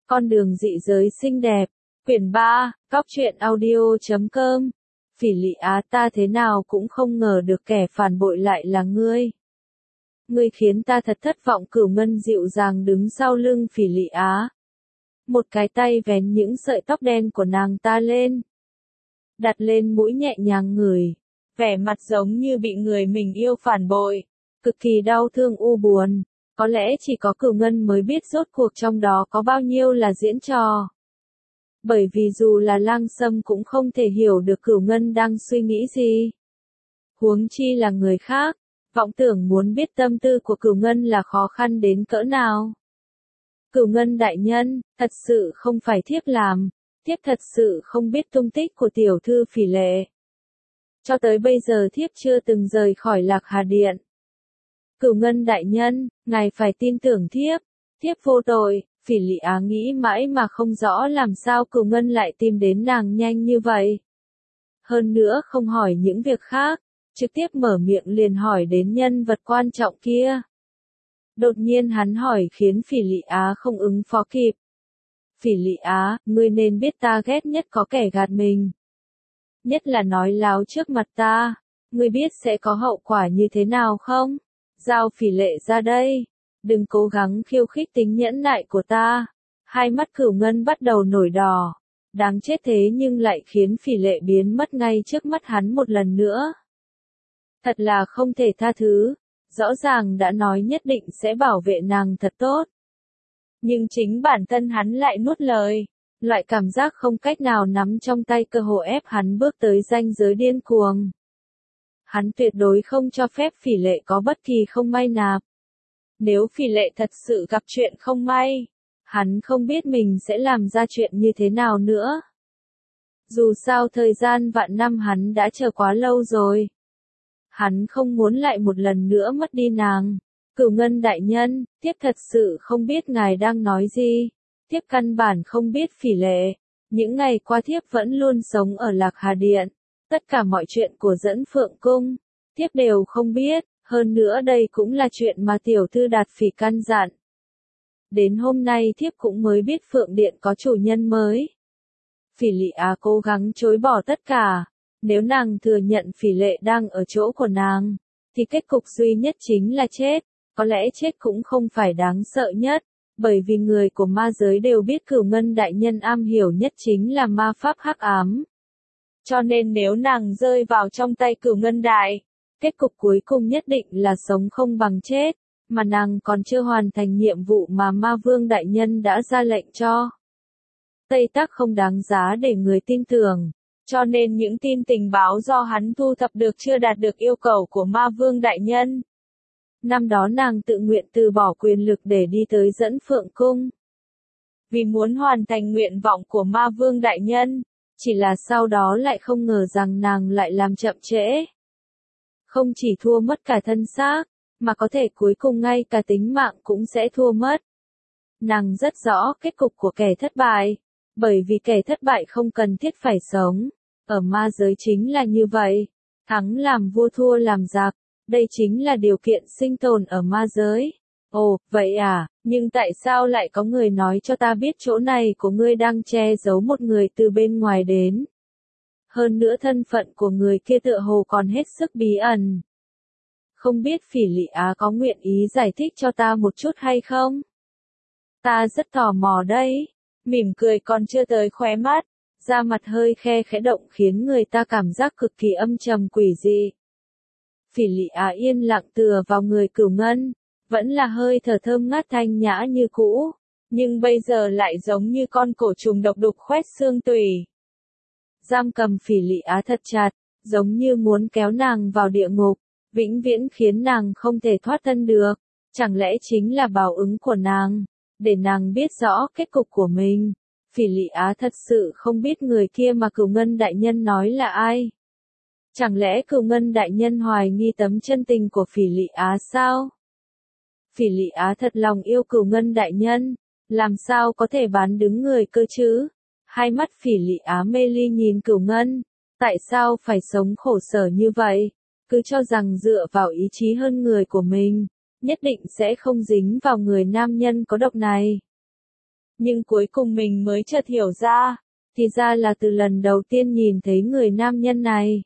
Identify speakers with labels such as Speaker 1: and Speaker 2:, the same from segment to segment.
Speaker 1: Con đường dị giới xinh đẹp. Quyển 3, cóc truyện audio.com. Phỉ Lị Á, ta thế nào cũng không ngờ được kẻ phản bội lại là ngươi. Ngươi khiến ta thật thất vọng. Cửu Ngân dịu dàng đứng sau lưng Phỉ Lị Á. Một cái tay vén những sợi tóc đen của nàng ta lên. Đặt lên mũi nhẹ nhàng ngửi. Vẻ mặt giống như bị người mình yêu phản bội. Cực kỳ đau thương u buồn. Có lẽ chỉ có Cửu Ngân mới biết rốt cuộc trong đó có bao nhiêu là diễn trò. Bởi vì dù là Lang Sâm cũng không thể hiểu được Cửu Ngân đang suy nghĩ gì. Huống chi là người khác, vọng tưởng muốn biết tâm tư của Cửu Ngân là khó khăn đến cỡ nào. Cửu Ngân đại nhân, thật sự không phải thiếp làm, thiếp thật sự không biết tung tích của tiểu thư Phỉ Lệ. Cho tới bây giờ thiếp chưa từng rời khỏi Lạc Hà Điện. Cửu Ngân đại nhân, ngài phải tin tưởng thiếp, thiếp vô tội. Phỉ Lị Á nghĩ mãi mà không rõ làm sao Cửu Ngân lại tìm đến nàng nhanh như vậy. Hơn nữa không hỏi những việc khác, trực tiếp mở miệng liền hỏi đến nhân vật quan trọng kia. Đột nhiên hắn hỏi khiến Phỉ Lị Á không ứng phó kịp. Phỉ Lị Á, ngươi nên biết ta ghét nhất có kẻ gạt mình. Nhất là nói láo trước mặt ta, ngươi biết sẽ có hậu quả như thế nào không? Giao Phỉ Lệ ra đây. Đừng cố gắng khiêu khích tính nhẫn nại của ta. Hai mắt Cửu Ngân bắt đầu nổi đỏ. Đáng chết thế nhưng lại khiến Phỉ Lệ biến mất ngay trước mắt hắn một lần nữa. Thật là không thể tha thứ. Rõ ràng đã nói nhất định sẽ bảo vệ nàng thật tốt. Nhưng chính bản thân hắn lại nuốt lời. Loại cảm giác không cách nào nắm trong tay cơ hồ ép hắn bước tới ranh giới điên cuồng. Hắn tuyệt đối không cho phép Phỉ Lệ có bất kỳ không may nào. Nếu Phỉ Lệ thật sự gặp chuyện không may, hắn không biết mình sẽ làm ra chuyện như thế nào nữa. Dù sao thời gian vạn năm hắn đã chờ quá lâu rồi. Hắn không muốn lại một lần nữa mất đi nàng. Cửu Ngân đại nhân, thiếp thật sự không biết ngài đang nói gì. Thiếp căn bản không biết Phỉ Lệ. Những ngày qua thiếp vẫn luôn sống ở Lạc Hà Điện. Tất cả mọi chuyện của Dẫn Phượng Cung, thiếp đều không biết. Hơn nữa đây cũng là chuyện mà tiểu thư Đạt Phỉ căn dặn. Đến hôm nay thiếp cũng mới biết Phượng Điện có chủ nhân mới. Phỉ Lị Á cố gắng chối bỏ tất cả. Nếu nàng thừa nhận Phỉ Lệ đang ở chỗ của nàng, thì kết cục duy nhất chính là chết. Có lẽ chết cũng không phải đáng sợ nhất, bởi vì người của ma giới đều biết Cửu Ngân đại nhân am hiểu nhất chính là ma pháp hắc ám. Cho nên nếu nàng rơi vào trong tay Cửu Ngân đại, kết cục cuối cùng nhất định là sống không bằng chết, mà nàng còn chưa hoàn thành nhiệm vụ mà Ma Vương đại nhân đã ra lệnh cho. Tây Tắc không đáng giá để người tin tưởng, cho nên những tin tình báo do hắn thu thập được chưa đạt được yêu cầu của Ma Vương đại nhân. Năm đó nàng tự nguyện từ bỏ quyền lực để đi tới Dẫn Phượng Cung. Vì muốn hoàn thành nguyện vọng của Ma Vương đại nhân, chỉ là sau đó lại không ngờ rằng nàng lại làm chậm trễ. Không chỉ thua mất cả thân xác, mà có thể cuối cùng ngay cả tính mạng cũng sẽ thua mất. Nàng rất rõ kết cục của kẻ thất bại, bởi vì kẻ thất bại không cần thiết phải sống. Ở ma giới chính là như vậy, thắng làm vua thua làm giặc, đây chính là điều kiện sinh tồn ở ma giới. Ồ, vậy à, nhưng tại sao lại có người nói cho ta biết chỗ này của ngươi đang che giấu một người từ bên ngoài đến? Hơn nữa thân phận của người kia tựa hồ còn hết sức bí ẩn. Không biết Phỉ Lị Á có nguyện ý giải thích cho ta một chút hay không? Ta rất tò mò đấy. Mỉm cười còn chưa tới khóe mắt, da mặt hơi khe khẽ động khiến người ta cảm giác cực kỳ âm trầm quỷ dị. Phỉ Lị Á yên lặng tựa vào người Cửu Ngân, vẫn là hơi thở thơm ngát thanh nhã như cũ, nhưng bây giờ lại giống như con cổ trùng độc đục khoét xương tủy. Giam cầm Phỉ Lị Á thật chặt, giống như muốn kéo nàng vào địa ngục, vĩnh viễn khiến nàng không thể thoát thân được. Chẳng lẽ chính là báo ứng của nàng, để nàng biết rõ kết cục của mình. Phỉ Lị Á thật sự không biết người kia mà Cửu Ngân đại nhân nói là ai. Chẳng lẽ Cửu Ngân đại nhân hoài nghi tấm chân tình của Phỉ Lị Á sao? Phỉ Lị Á thật lòng yêu Cửu Ngân đại nhân, làm sao có thể bán đứng người cơ chứ? Hai mắt Phỉ Lị Á mê ly nhìn Cửu Ngân, tại sao phải sống khổ sở như vậy? Cứ cho rằng dựa vào ý chí hơn người của mình, nhất định sẽ không dính vào người nam nhân có độc này. Nhưng cuối cùng mình mới chợt hiểu ra, thì ra là từ lần đầu tiên nhìn thấy người nam nhân này.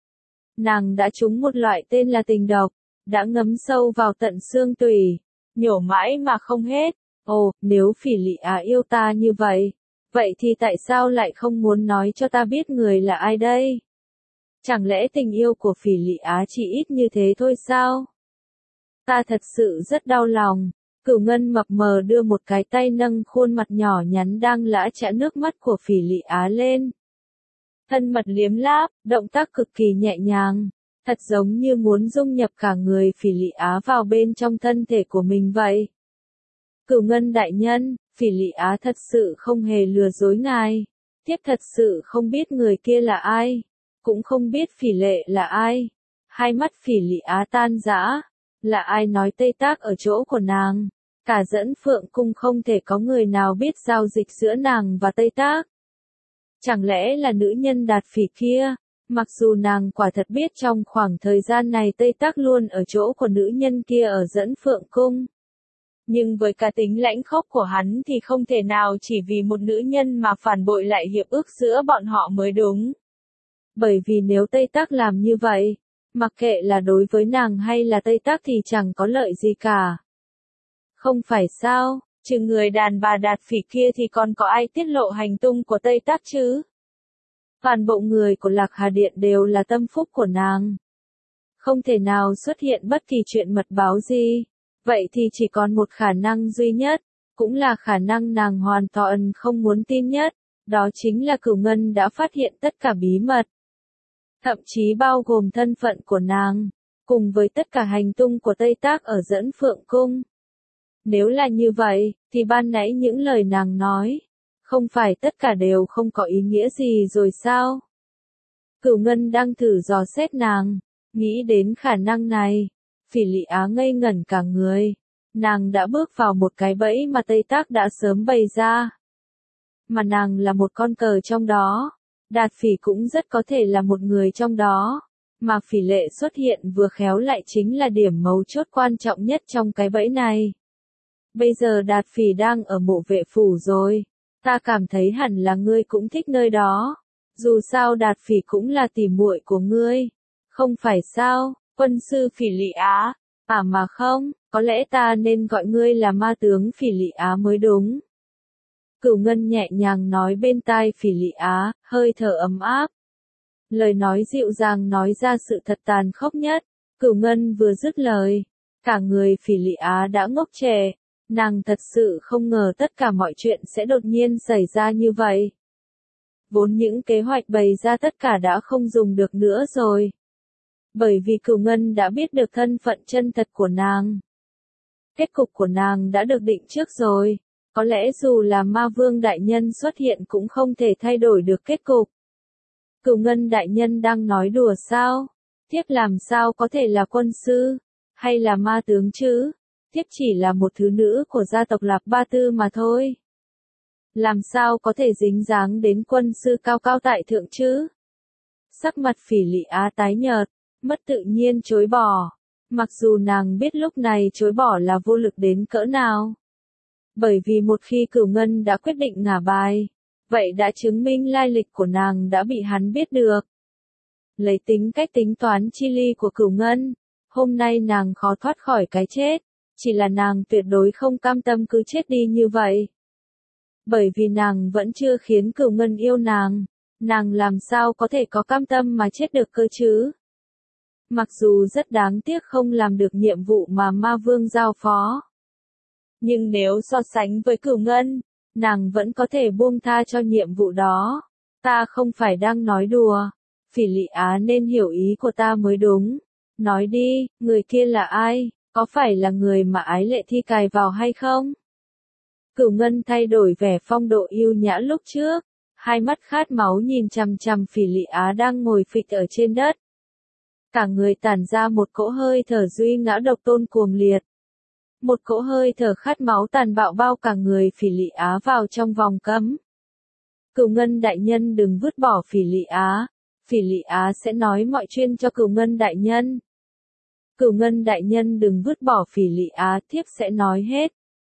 Speaker 1: Nàng đã trúng một loại tên là tình độc, đã ngấm sâu vào tận xương tủy, nhổ mãi mà không hết. Ồ, nếu Phỉ Lị Á yêu ta như vậy thì tại sao lại không muốn nói cho ta biết người là ai đây? Chẳng lẽ tình yêu của Phỉ Lị Á chỉ ít như thế thôi sao? Ta thật sự rất đau lòng. Cửu Ngân mập mờ đưa một cái tay nâng khuôn mặt nhỏ nhắn đang lã chã nước mắt của Phỉ Lị Á lên. Thân mật liếm láp, động tác cực kỳ nhẹ nhàng, thật giống như muốn dung nhập cả người Phỉ Lị Á vào bên trong thân thể của mình vậy. Cửu Ngân đại nhân, Phỉ Lị Á thật sự không hề lừa dối ngài. Thiếp thật sự không biết người kia là ai, cũng không biết Phỉ Lệ là ai. Hai mắt Phỉ Lị Á tan rã, là ai nói Tây Tác ở chỗ của nàng? Cả Dẫn Phượng cung không thể có người nào biết giao dịch giữa nàng và Tây Tác. Chẳng lẽ là nữ nhân Đạt Phỉ kia? Mặc dù nàng quả thật biết trong khoảng thời gian này Tây Tác luôn ở chỗ của nữ nhân kia ở Dẫn Phượng cung. Nhưng với cá tính lãnh khốc của hắn thì không thể nào chỉ vì một nữ nhân mà phản bội lại hiệp ước giữa bọn họ mới đúng. Bởi vì nếu Tây Tác làm như vậy, mặc kệ là đối với nàng hay là Tây Tác thì chẳng có lợi gì cả. Không phải sao, trừ người đàn bà Đạt Phỉ kia thì còn có ai tiết lộ hành tung của Tây Tác chứ? Toàn bộ người của Lạc Hà Điện đều là tâm phúc của nàng. Không thể nào xuất hiện bất kỳ chuyện mật báo gì. Vậy thì chỉ còn một khả năng duy nhất, cũng là khả năng nàng hoàn toàn không muốn tin nhất, đó chính là Cửu Ngân đã phát hiện tất cả bí mật. Thậm chí bao gồm thân phận của nàng, cùng với tất cả hành tung của Tây Tác ở Dẫn Phượng cung. Nếu là như vậy, thì ban nãy những lời nàng nói, không phải tất cả đều không có ý nghĩa gì rồi sao? Cửu Ngân đang thử dò xét nàng, nghĩ đến khả năng này. Phỉ Lị Á ngây ngẩn cả người. Nàng đã bước vào một cái bẫy mà Tây Tác đã sớm bày ra. Mà nàng là một con cờ trong đó. Đạt Phỉ cũng rất có thể là một người trong đó. Mà Phỉ Lệ xuất hiện vừa khéo lại chính là điểm mấu chốt quan trọng nhất trong cái bẫy này. Bây giờ Đạt Phỉ đang ở Mộ Vệ phủ rồi. Ta cảm thấy hẳn là ngươi cũng thích nơi đó. Dù sao Đạt Phỉ cũng là tỉ muội của ngươi. Không phải sao? Quân sư Phỉ Lị Á, mà không, có lẽ ta nên gọi ngươi là ma tướng Phỉ Lị Á mới đúng. Cửu Ngân nhẹ nhàng nói bên tai Phỉ Lị Á, hơi thở ấm áp. Lời nói dịu dàng nói ra sự thật tàn khốc nhất. Cửu Ngân vừa dứt lời, cả người Phỉ Lị Á đã ngốc trệ. Nàng thật sự không ngờ tất cả mọi chuyện sẽ đột nhiên xảy ra như vậy. Vốn những kế hoạch bày ra tất cả đã không dùng được nữa rồi. Bởi vì Cửu Ngân đã biết được thân phận chân thật của nàng. Kết cục của nàng đã được định trước rồi. Có lẽ dù là Ma Vương đại nhân xuất hiện cũng không thể thay đổi được kết cục. Cửu Ngân đại nhân đang nói đùa sao? Thiếp làm sao có thể là quân sư? Hay là ma tướng chứ? Thiếp chỉ là một thứ nữ của gia tộc Lạc Ba Tư mà thôi. Làm sao có thể dính dáng đến quân sư cao cao tại thượng chứ? Sắc mặt Phỉ Lị Á tái nhợt, mất tự nhiên chối bỏ. Mặc dù nàng biết lúc này chối bỏ là vô lực đến cỡ nào. Bởi vì một khi Cửu Ngân đã quyết định ngả bài, vậy đã chứng minh lai lịch của nàng đã bị hắn biết được. Lấy tính cách tính toán chi ly của Cửu Ngân, hôm nay nàng khó thoát khỏi cái chết, chỉ là nàng tuyệt đối không cam tâm cứ chết đi như vậy. Bởi vì nàng vẫn chưa khiến Cửu Ngân yêu nàng làm sao có thể có cam tâm mà chết được cơ chứ? Mặc dù rất đáng tiếc không làm được nhiệm vụ mà Ma Vương giao phó. Nhưng nếu so sánh với Cửu Ngân, nàng vẫn có thể buông tha cho nhiệm vụ đó. Ta không phải đang nói đùa. Phỉ Lị Á nên hiểu ý của ta mới đúng. Nói đi, người kia là ai? Có phải là người mà Ái Lệ Thi cài vào hay không? Cửu Ngân thay đổi vẻ phong độ yêu nhã lúc trước. Hai mắt khát máu nhìn chằm chằm Phỉ Lị Á đang ngồi phịch ở trên đất. Cả người tản ra một cỗ hơi thở duy ngã độc tôn cuồng liệt. Một cỗ hơi thở khát máu tàn bạo bao cả người Phỉ Lị Á vào trong vòng cấm. Cửu Ngân đại nhân đừng vứt bỏ Phỉ Lị Á. Phỉ Lị Á sẽ nói mọi chuyện cho Cửu Ngân đại nhân. Cửu Ngân đại nhân đừng vứt bỏ Phỉ Lị Á, thiếp sẽ nói hết.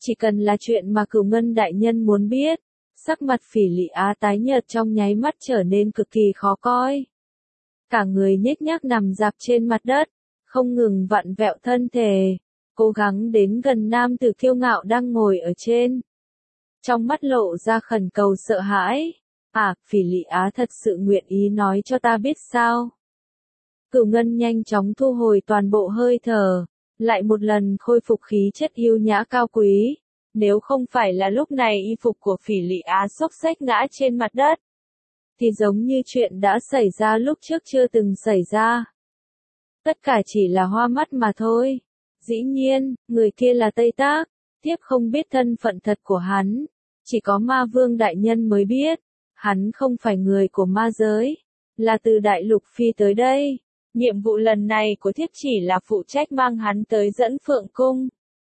Speaker 1: Chỉ cần là chuyện mà Cửu Ngân đại nhân muốn biết. Sắc mặt Phỉ Lị Á tái nhợt trong nháy mắt trở nên cực kỳ khó coi. Cả người nhếch nhác nằm dạp trên mặt đất, không ngừng vặn vẹo thân thể, cố gắng đến gần nam tử kiêu ngạo đang ngồi ở trên. Trong mắt lộ ra khẩn cầu sợ hãi. Phỉ Lị Á thật sự nguyện ý nói cho ta biết sao? Cửu Ngân nhanh chóng thu hồi toàn bộ hơi thở, lại một lần khôi phục khí chất yêu nhã cao quý. Nếu không phải là lúc này y phục của Phỉ Lị Á xốc xếch ngã trên mặt đất, thì giống như chuyện đã xảy ra lúc trước chưa từng xảy ra. Tất cả chỉ là hoa mắt mà thôi. Dĩ nhiên, người kia là Tây Tác, thiếp không biết thân phận thật của hắn, chỉ có Ma Vương đại nhân mới biết. Hắn không phải người của ma giới, là từ Đại Lục Phi tới đây. Nhiệm vụ lần này của thiếp chỉ là phụ trách mang hắn tới Dẫn Phượng Cung.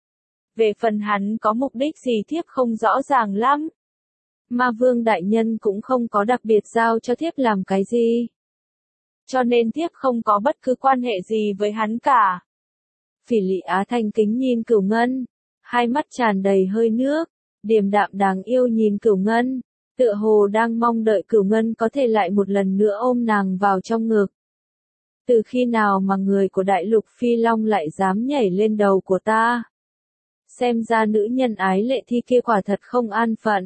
Speaker 1: Về phần hắn có mục đích gì thiếp không rõ ràng lắm. Ma Vương đại nhân cũng không có đặc biệt giao cho thiếp làm cái gì. Cho nên thiếp không có bất cứ quan hệ gì với hắn cả. Phỉ Lị Á thanh kính nhìn Cửu Ngân, hai mắt tràn đầy hơi nước, điềm đạm đáng yêu nhìn Cửu Ngân, tựa hồ đang mong đợi Cửu Ngân có thể lại một lần nữa ôm nàng vào trong ngực. Từ khi nào mà người của Đại Lục Phi Long lại dám nhảy lên đầu của ta? Xem ra nữ nhân ái lệ thi kia quả thật không an phận.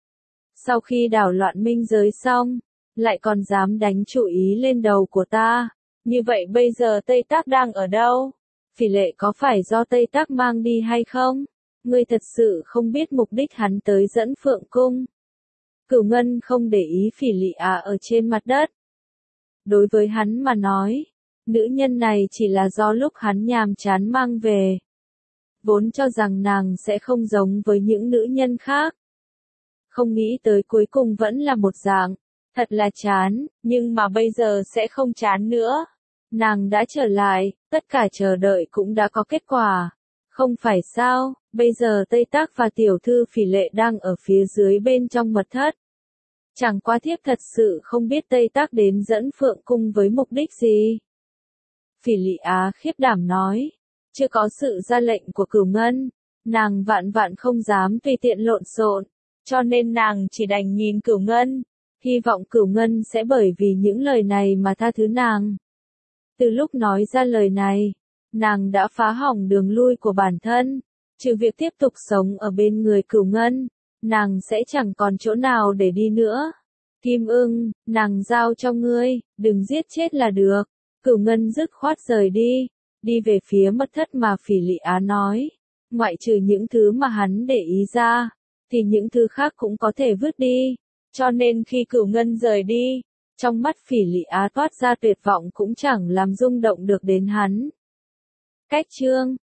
Speaker 1: Sau khi đảo loạn minh giới xong, lại còn dám đánh chủ ý lên đầu của ta. Như vậy bây giờ Tây Tác đang ở đâu? Phỉ Lệ có phải do Tây Tác mang đi hay không? Ngươi thật sự không biết mục đích hắn tới Dẫn Phượng Cung. Cửu Ngân không để ý Phỉ Lị Á ở trên mặt đất. Đối với hắn mà nói, nữ nhân này chỉ là do lúc hắn nhàm chán mang về. Vốn cho rằng nàng sẽ không giống với những nữ nhân khác. Không nghĩ tới cuối cùng vẫn là một dạng. Thật là chán, nhưng mà bây giờ sẽ không chán nữa. Nàng đã trở lại, tất cả chờ đợi cũng đã có kết quả. Không phải sao, bây giờ Tây Tác và tiểu thư Phỉ Lệ đang ở phía dưới bên trong mật thất. Chẳng qua thiếp thật sự không biết Tây Tác đến Dẫn Phượng Cung với mục đích gì. Phỉ Lị Á khiếp đảm nói, chưa có sự ra lệnh của Cửu Ngân, nàng vạn vạn không dám tùy tiện lộn xộn, cho nên nàng chỉ đành nhìn Cửu Ngân, hy vọng Cửu Ngân sẽ bởi vì những lời này mà tha thứ nàng. Từ lúc nói ra lời này, nàng đã phá hỏng đường lui của bản thân, trừ việc tiếp tục sống ở bên người Cửu Ngân, nàng sẽ chẳng còn chỗ nào để đi nữa. Kim Ưng, nàng giao cho ngươi, đừng giết chết là được. Cửu Ngân dứt khoát rời đi về phía mật thất mà Phỉ Lị Á nói. Ngoại trừ những thứ mà hắn để ý ra, thì những thứ khác cũng có thể vứt đi. Cho nên khi Cửu Ngân rời đi, trong mắt Phỉ Lị Á toát ra tuyệt vọng cũng chẳng làm rung động được đến hắn. Cách chương